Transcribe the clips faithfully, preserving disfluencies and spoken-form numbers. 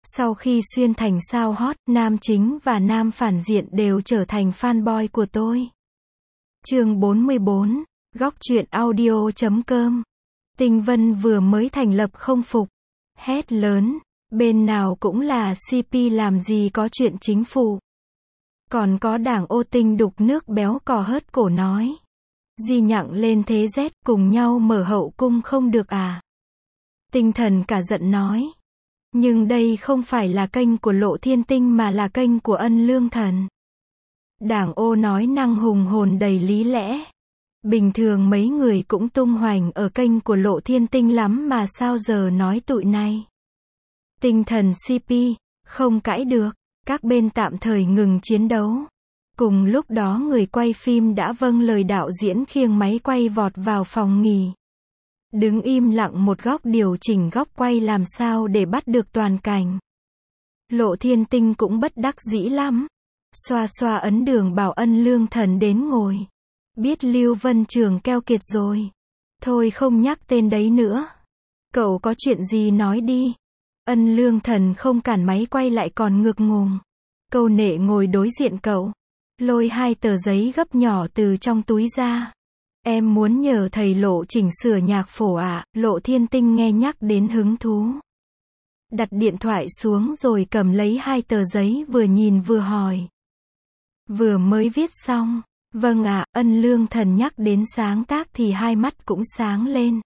Sau khi xuyên thành sao hot, nam chính và nam phản diện đều trở thành fanboy của tôi. Chương bốn mươi bốn, Góc truyện audio chấm com. Tinh Vân vừa mới thành lập không phục, hét lớn, bên nào cũng là xê pê làm gì có chuyện chính phủ. Còn có đảng ô tinh đục nước béo cò hớt cổ nói. Di nhặng lên thế Z, cùng nhau mở hậu cung không được à? Tinh Thần cả giận nói. Nhưng đây không phải là kênh của Lộ Thiên Tinh mà là kênh của Ân Lương Thần. Đảng ô nói năng hùng hồn đầy lý lẽ. Bình thường mấy người cũng tung hoành ở kênh của Lộ Thiên Tinh lắm mà sao giờ nói tụi này. Tinh Thần xê pê, không cãi được, các bên tạm thời ngừng chiến đấu. Cùng lúc đó người quay phim đã vâng lời đạo diễn khiêng máy quay vọt vào phòng nghỉ. Đứng im lặng một góc điều chỉnh góc quay làm sao để bắt được toàn cảnh. Lộ Thiên Tinh cũng bất đắc dĩ lắm. Xoa xoa ấn đường bảo Ân Lương Thần đến ngồi. Biết Lưu Vân Trường keo kiệt rồi. Thôi không nhắc tên đấy nữa. Cậu có chuyện gì nói đi. Ân Lương Thần không cản máy quay lại còn ngược ngùng. Câu nệ ngồi đối diện cậu. Lôi hai tờ giấy gấp nhỏ từ trong túi ra. Em muốn nhờ thầy Lộ chỉnh sửa nhạc phổ ạ. À. Lộ Thiên Tinh nghe nhắc đến hứng thú. Đặt điện thoại xuống rồi cầm lấy hai tờ giấy vừa nhìn vừa hỏi. Vừa mới viết xong. Vâng ạ, à, Ân Lương Thần nhắc đến sáng tác thì hai mắt cũng sáng lên.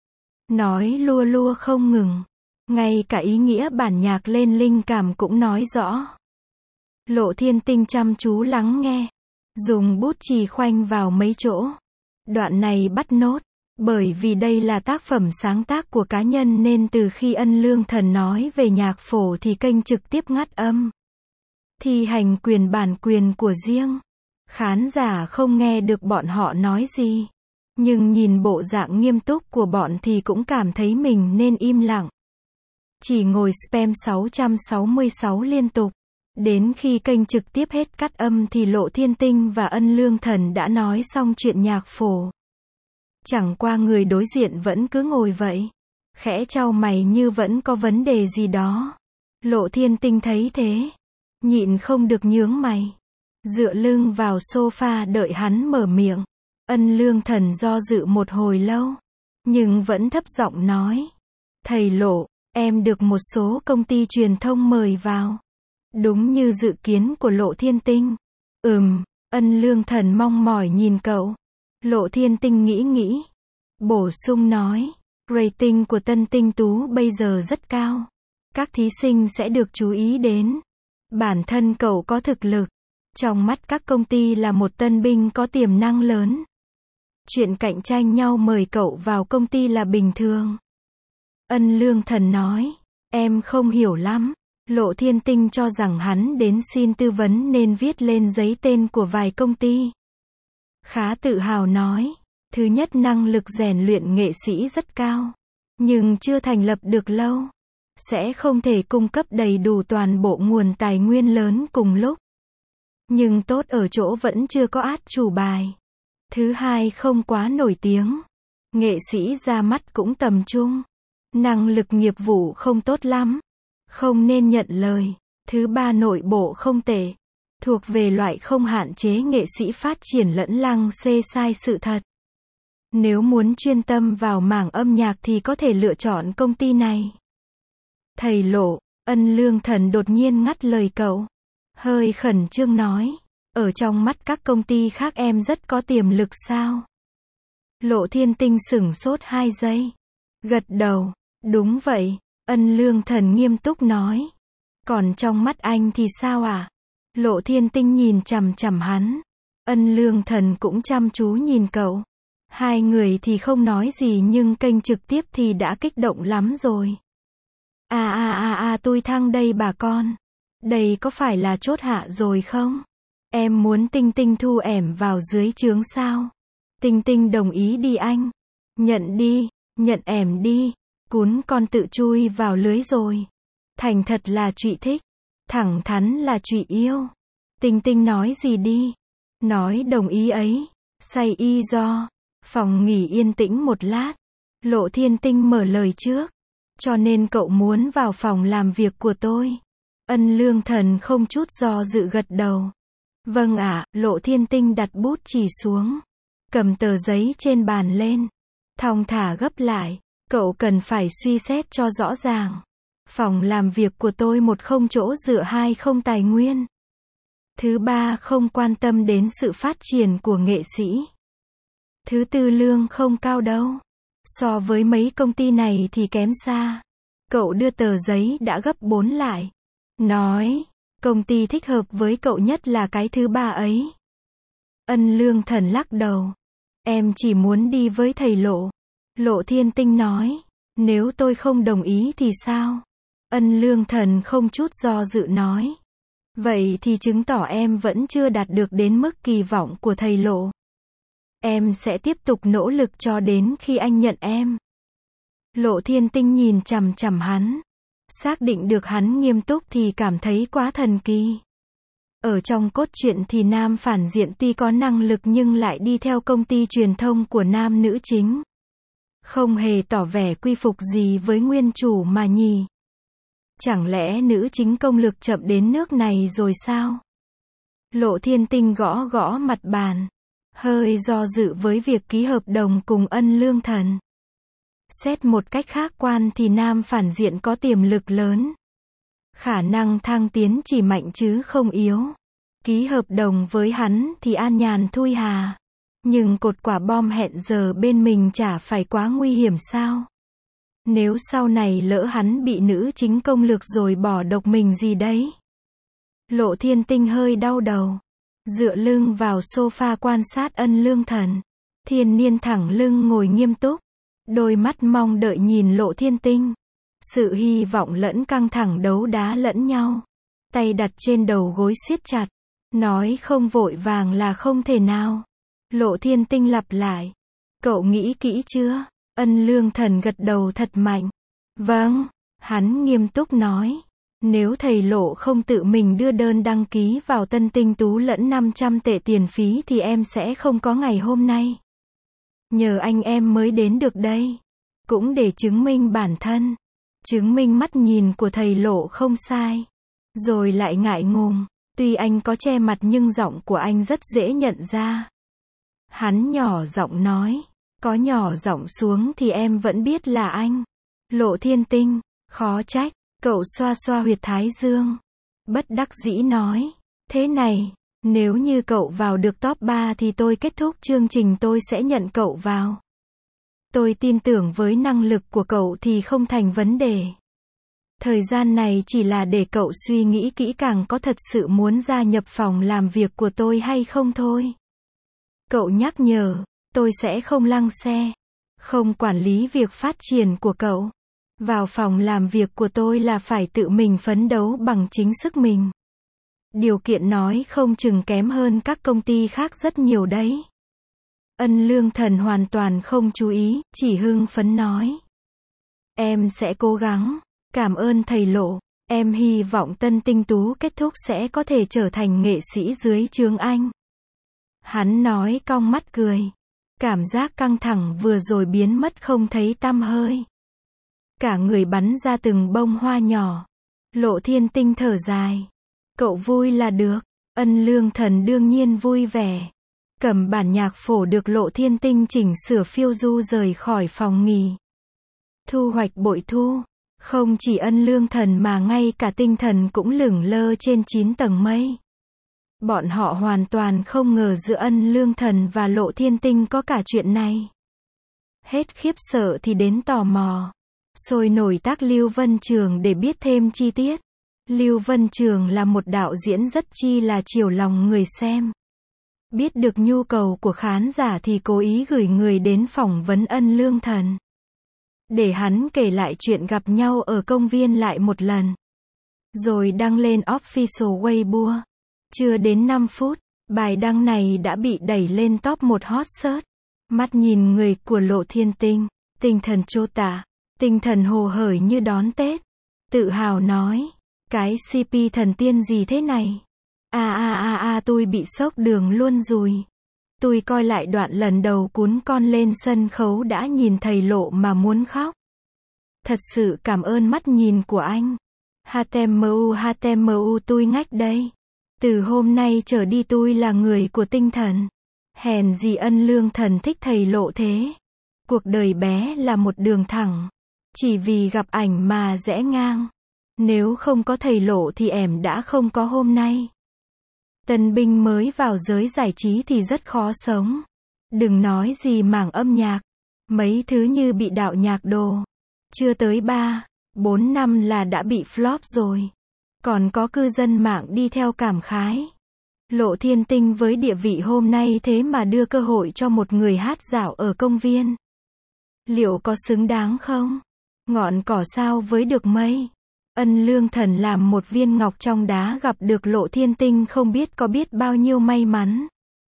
Nói lua lua không ngừng. Ngay cả ý nghĩa bản nhạc lên linh cảm cũng nói rõ. Lộ Thiên Tinh chăm chú lắng nghe. Dùng bút chì khoanh vào mấy chỗ. Đoạn này bắt nốt. Bởi vì đây là tác phẩm sáng tác của cá nhân nên từ khi Ân Lương Thần nói về nhạc phổ thì kênh trực tiếp ngắt âm. Thi hành quyền bản quyền của riêng. Khán giả không nghe được bọn họ nói gì. Nhưng nhìn bộ dạng nghiêm túc của bọn thì cũng cảm thấy mình nên im lặng. Chỉ ngồi spam sáu trăm sáu mươi sáu liên tục. Đến khi kênh trực tiếp hết cắt âm thì Lộ Thiên Tinh và Ân Lương Thần đã nói xong chuyện nhạc phổ. Chẳng qua người đối diện vẫn cứ ngồi vậy. Khẽ chau mày như vẫn có vấn đề gì đó. Lộ Thiên Tinh thấy thế. Nhịn không được nhướng mày. Dựa lưng vào sofa đợi hắn mở miệng. Ân Lương Thần do dự một hồi lâu. Nhưng vẫn thấp giọng nói. Thầy Lộ, em được một số công ty truyền thông mời vào. Đúng như dự kiến của Lộ Thiên Tinh. Ừm, Ân Lương Thần mong mỏi nhìn cậu. Lộ Thiên Tinh nghĩ nghĩ. Bổ sung nói. Rating của Tân Tinh Tú bây giờ rất cao. Các thí sinh sẽ được chú ý đến. Bản thân cậu có thực lực. Trong mắt các công ty là một tân binh có tiềm năng lớn. Chuyện cạnh tranh nhau mời cậu vào công ty là bình thường. Ân Lương Thần nói. Em không hiểu lắm. Lộ Thiên Tinh cho rằng hắn đến xin tư vấn nên viết lên giấy tên của vài công ty. Khá tự hào nói. Thứ nhất, năng lực rèn luyện nghệ sĩ rất cao. Nhưng chưa thành lập được lâu. Sẽ không thể cung cấp đầy đủ toàn bộ nguồn tài nguyên lớn cùng lúc. Nhưng tốt ở chỗ vẫn chưa có át chủ bài. Thứ hai, không quá nổi tiếng. Nghệ sĩ ra mắt cũng tầm trung. Năng lực nghiệp vụ không tốt lắm. Không nên nhận lời. Thứ ba, nội bộ không tệ. Thuộc về loại không hạn chế nghệ sĩ phát triển lẫn lăng xê sai sự thật. Nếu muốn chuyên tâm vào mảng âm nhạc thì có thể lựa chọn công ty này. Thầy Lộ, Ân Lương Thần đột nhiên ngắt lời cậu. Hơi khẩn trương nói. Ở trong mắt các công ty khác em rất có tiềm lực sao? Lộ Thiên Tinh sửng sốt hai giây. Gật đầu. Đúng vậy. Ân Lương Thần nghiêm túc nói. Còn trong mắt anh thì sao à? Lộ Thiên Tinh nhìn chằm chằm hắn. Ân Lương Thần cũng chăm chú nhìn cậu. Hai người thì không nói gì nhưng kênh trực tiếp thì đã kích động lắm rồi. À à à à tôi thăng đây bà con. Đây có phải là chốt hạ rồi không? Em muốn Tinh Tinh thu ẻm vào dưới trướng sao? Tinh Tinh đồng ý đi anh. Nhận đi, nhận ẻm đi. Cún con tự chui vào lưới rồi. Thành thật là trụy thích. Thẳng thắn là trụy yêu. Tinh Tinh nói gì đi? Nói đồng ý ấy. Say y do. Phòng nghỉ yên tĩnh một lát. Lộ Thiên Tinh mở lời trước. Cho nên cậu muốn vào phòng làm việc của tôi. Ân Lương Thần không chút do dự gật đầu. Vâng ạ, Lộ Thiên Tinh đặt bút chì xuống. Cầm tờ giấy trên bàn lên. Thong thả gấp lại. Cậu cần phải suy xét cho rõ ràng. Phòng làm việc của tôi một không chỗ dựa, hai không tài nguyên. Thứ ba không quan tâm đến sự phát triển của nghệ sĩ. Thứ tư lương không cao đâu. So với mấy công ty này thì kém xa. Cậu đưa tờ giấy đã gấp bốn lại. Nói, công ty thích hợp với cậu nhất là cái thứ ba ấy. Ân Lương Thần lắc đầu. Em chỉ muốn đi với thầy Lộ. Lộ Thiên Tinh nói. Nếu tôi không đồng ý thì sao? Ân Lương Thần không chút do dự nói. Vậy thì chứng tỏ em vẫn chưa đạt được đến mức kỳ vọng của thầy Lộ. Em sẽ tiếp tục nỗ lực cho đến khi anh nhận em. Lộ Thiên Tinh nhìn chằm chằm hắn. Xác định được hắn nghiêm túc thì cảm thấy quá thần kỳ. Ở trong cốt truyện thì nam phản diện tuy có năng lực nhưng lại đi theo công ty truyền thông của nam nữ chính. Không hề tỏ vẻ quy phục gì với nguyên chủ mà nhỉ. Chẳng lẽ nữ chính công lực chậm đến nước này rồi sao? Lộ Thiên Tinh gõ gõ mặt bàn. Hơi do dự với việc ký hợp đồng cùng Ân Lương Thần. Xét một cách khách quan thì nam phản diện có tiềm lực lớn. Khả năng thăng tiến chỉ mạnh chứ không yếu. Ký hợp đồng với hắn thì an nhàn thui hà. Nhưng cột quả bom hẹn giờ bên mình chả phải quá nguy hiểm sao? Nếu sau này lỡ hắn bị nữ chính công lược rồi bỏ độc mình gì đấy? Lộ Thiên Tinh hơi đau đầu. Dựa lưng vào sofa quan sát Ân Lương Thần. Thiên Niên thẳng lưng ngồi nghiêm túc. Đôi mắt mong đợi nhìn Lộ Thiên Tinh. Sự hy vọng lẫn căng thẳng đấu đá lẫn nhau. Tay đặt trên đầu gối siết chặt. Nói không vội vàng là không thể nào. Lộ Thiên Tinh lặp lại. Cậu nghĩ kỹ chưa? Ân Lương Thần gật đầu thật mạnh. Vâng, hắn nghiêm túc nói. Nếu thầy Lộ không tự mình đưa đơn đăng ký vào Tân Tinh Tú lẫn năm trăm tệ tiền phí thì em sẽ không có ngày hôm nay. Nhờ anh em mới đến được đây. Cũng để chứng minh bản thân. Chứng minh mắt nhìn của thầy Lộ không sai. Rồi lại ngại ngùng. Tuy anh có che mặt nhưng giọng của anh rất dễ nhận ra. Hắn nhỏ giọng nói. Có nhỏ giọng xuống thì em vẫn biết là anh. Lộ Thiên Tinh, khó trách. Cậu xoa xoa huyệt thái dương. Bất đắc dĩ nói. Thế này, nếu như cậu vào được top ba thì tôi kết thúc chương trình, tôi sẽ nhận cậu vào. Tôi tin tưởng với năng lực của cậu thì không thành vấn đề. Thời gian này chỉ là để cậu suy nghĩ kỹ càng có thật sự muốn gia nhập phòng làm việc của tôi hay không thôi. Cậu nhắc nhở, tôi sẽ không lăng xe, không quản lý việc phát triển của cậu. Vào phòng làm việc của tôi là phải tự mình phấn đấu bằng chính sức mình. Điều kiện nói không chừng kém hơn các công ty khác rất nhiều đấy. Ân Lương Thần hoàn toàn không chú ý, chỉ hưng phấn nói. Em sẽ cố gắng. Cảm ơn thầy Lộ. Em hy vọng Tân Tinh Tú kết thúc sẽ có thể trở thành nghệ sĩ dưới trướng anh. Hắn nói cong mắt cười. Cảm giác căng thẳng vừa rồi biến mất không thấy tăm hơi. Cả người bắn ra từng bông hoa nhỏ. Lộ Thiên Tinh thở dài. Cậu vui là được. Ân Lương Thần đương nhiên vui vẻ. Cầm bản nhạc phổ được Lộ Thiên Tinh chỉnh sửa phiêu du rời khỏi phòng nghỉ. Thu hoạch bội thu. Không chỉ Ân Lương Thần mà ngay cả tinh thần cũng lửng lơ trên chín tầng mây. Bọn họ hoàn toàn không ngờ giữa Ân Lương Thần và Lộ Thiên Tinh có cả chuyện này. Hết khiếp sợ thì đến tò mò. Sôi nổi tác Lưu Vân Trường để biết thêm chi tiết. Lưu Vân Trường là một đạo diễn rất chi là chiều lòng người xem. Biết được nhu cầu của khán giả thì cố ý gửi người đến phỏng vấn Ân Lương Thần. Để hắn kể lại chuyện gặp nhau ở công viên lại một lần. Rồi đăng lên official Weibo. Chưa đến năm phút, bài đăng này đã bị đẩy lên top một hot search. Mắt nhìn người của Lộ Thiên Tinh, tinh thần trô tả, tinh thần hồ hởi như đón Tết. Tự hào nói, cái xê pê thần tiên gì thế này? À à à à tôi bị sốc đường luôn rồi. Tôi coi lại đoạn lần đầu cuốn con lên sân khấu đã nhìn thầy Lộ mà muốn khóc. Thật sự cảm ơn mắt nhìn của anh. hát em u hát em u tôi ngách đây. Từ hôm nay trở đi tôi là người của tinh thần. Hèn gì Ân Lương Thần thích thầy Lộ thế. Cuộc đời bé là một đường thẳng. Chỉ vì gặp ảnh mà rẽ ngang. Nếu không có thầy Lộ thì em đã không có hôm nay. Tân binh mới vào giới giải trí thì rất khó sống. Đừng nói gì mảng âm nhạc. Mấy thứ như bị đạo nhạc đồ. Chưa tới ba, bốn năm là đã bị flop rồi. Còn có cư dân mạng đi theo cảm khái. Lộ Thiên Tinh với địa vị hôm nay thế mà đưa cơ hội cho một người hát dạo ở công viên. Liệu có xứng đáng không? Ngọn cỏ sao với được mây. Ân Lương Thần làm một viên ngọc trong đá gặp được Lộ Thiên Tinh không biết có biết bao nhiêu may mắn.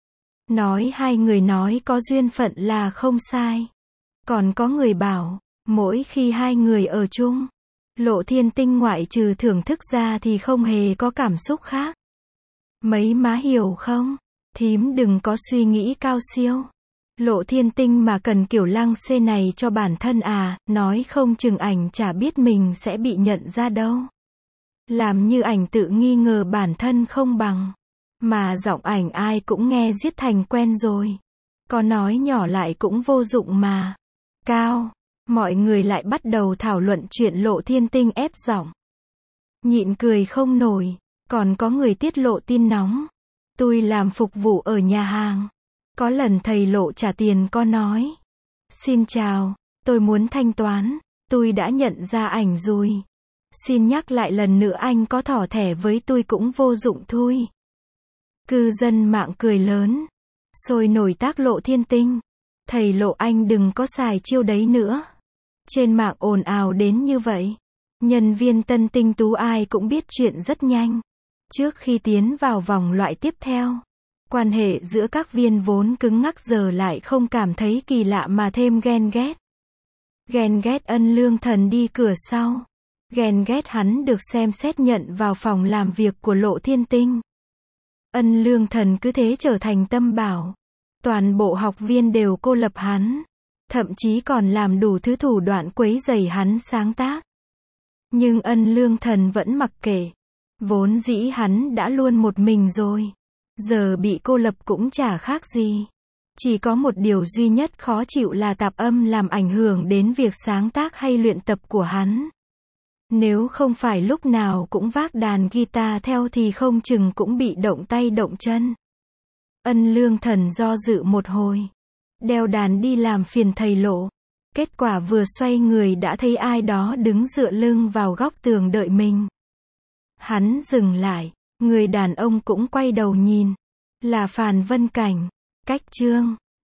Nói hai người nói có duyên phận là không sai. Còn có người bảo, mỗi khi hai người ở chung, Lộ Thiên Tinh ngoại trừ thưởng thức ra thì không hề có cảm xúc khác. Mấy má hiểu không? Thím đừng có suy nghĩ cao siêu. Lộ Thiên Tinh mà cần kiểu lăng xê này cho bản thân à, nói không chừng ảnh chả biết mình sẽ bị nhận ra đâu. Làm như ảnh tự nghi ngờ bản thân không bằng. Mà giọng ảnh ai cũng nghe giết thành quen rồi. Có nói nhỏ lại cũng vô dụng mà. Cao. Mọi người lại bắt đầu thảo luận chuyện Lộ Thiên Tinh ép giọng. Nhịn cười không nổi. Còn có người tiết lộ tin nóng. Tôi làm phục vụ ở nhà hàng. Có lần thầy Lộ trả tiền có nói. Xin chào, tôi muốn thanh toán. Tôi đã nhận ra ảnh rồi. Xin nhắc lại lần nữa anh có thỏ thẻ với tôi cũng vô dụng thôi. Cư dân mạng cười lớn. Sôi nổi tác Lộ Thiên Tinh. Thầy Lộ anh đừng có xài chiêu đấy nữa. Trên mạng ồn ào đến như vậy. Nhân viên Tân Tinh Tú ai cũng biết chuyện rất nhanh. Trước khi tiến vào vòng loại tiếp theo. Quan hệ giữa các viên vốn cứng ngắc giờ lại không cảm thấy kỳ lạ mà thêm ghen ghét. Ghen ghét Ân Lương Thần đi cửa sau. Ghen ghét hắn được xem xét nhận vào phòng làm việc của Lộ Thiên Tinh. Ân Lương Thần cứ thế trở thành tâm bảo. Toàn bộ học viên đều cô lập hắn. Thậm chí còn làm đủ thứ thủ đoạn quấy rầy hắn sáng tác. Nhưng Ân Lương Thần vẫn mặc kệ. Vốn dĩ hắn đã luôn một mình rồi. Giờ bị cô lập cũng chả khác gì. Chỉ có một điều duy nhất khó chịu là tạp âm làm ảnh hưởng đến việc sáng tác hay luyện tập của hắn. Nếu không phải lúc nào cũng vác đàn guitar theo thì không chừng cũng bị động tay động chân. Ân Lương Thần do dự một hồi. Đeo đàn đi làm phiền thầy Lộ. Kết quả vừa xoay người đã thấy ai đó đứng dựa lưng vào góc tường đợi mình. Hắn dừng lại. Người đàn ông cũng quay đầu nhìn. Là Phàn Vân Cảnh. Cách chương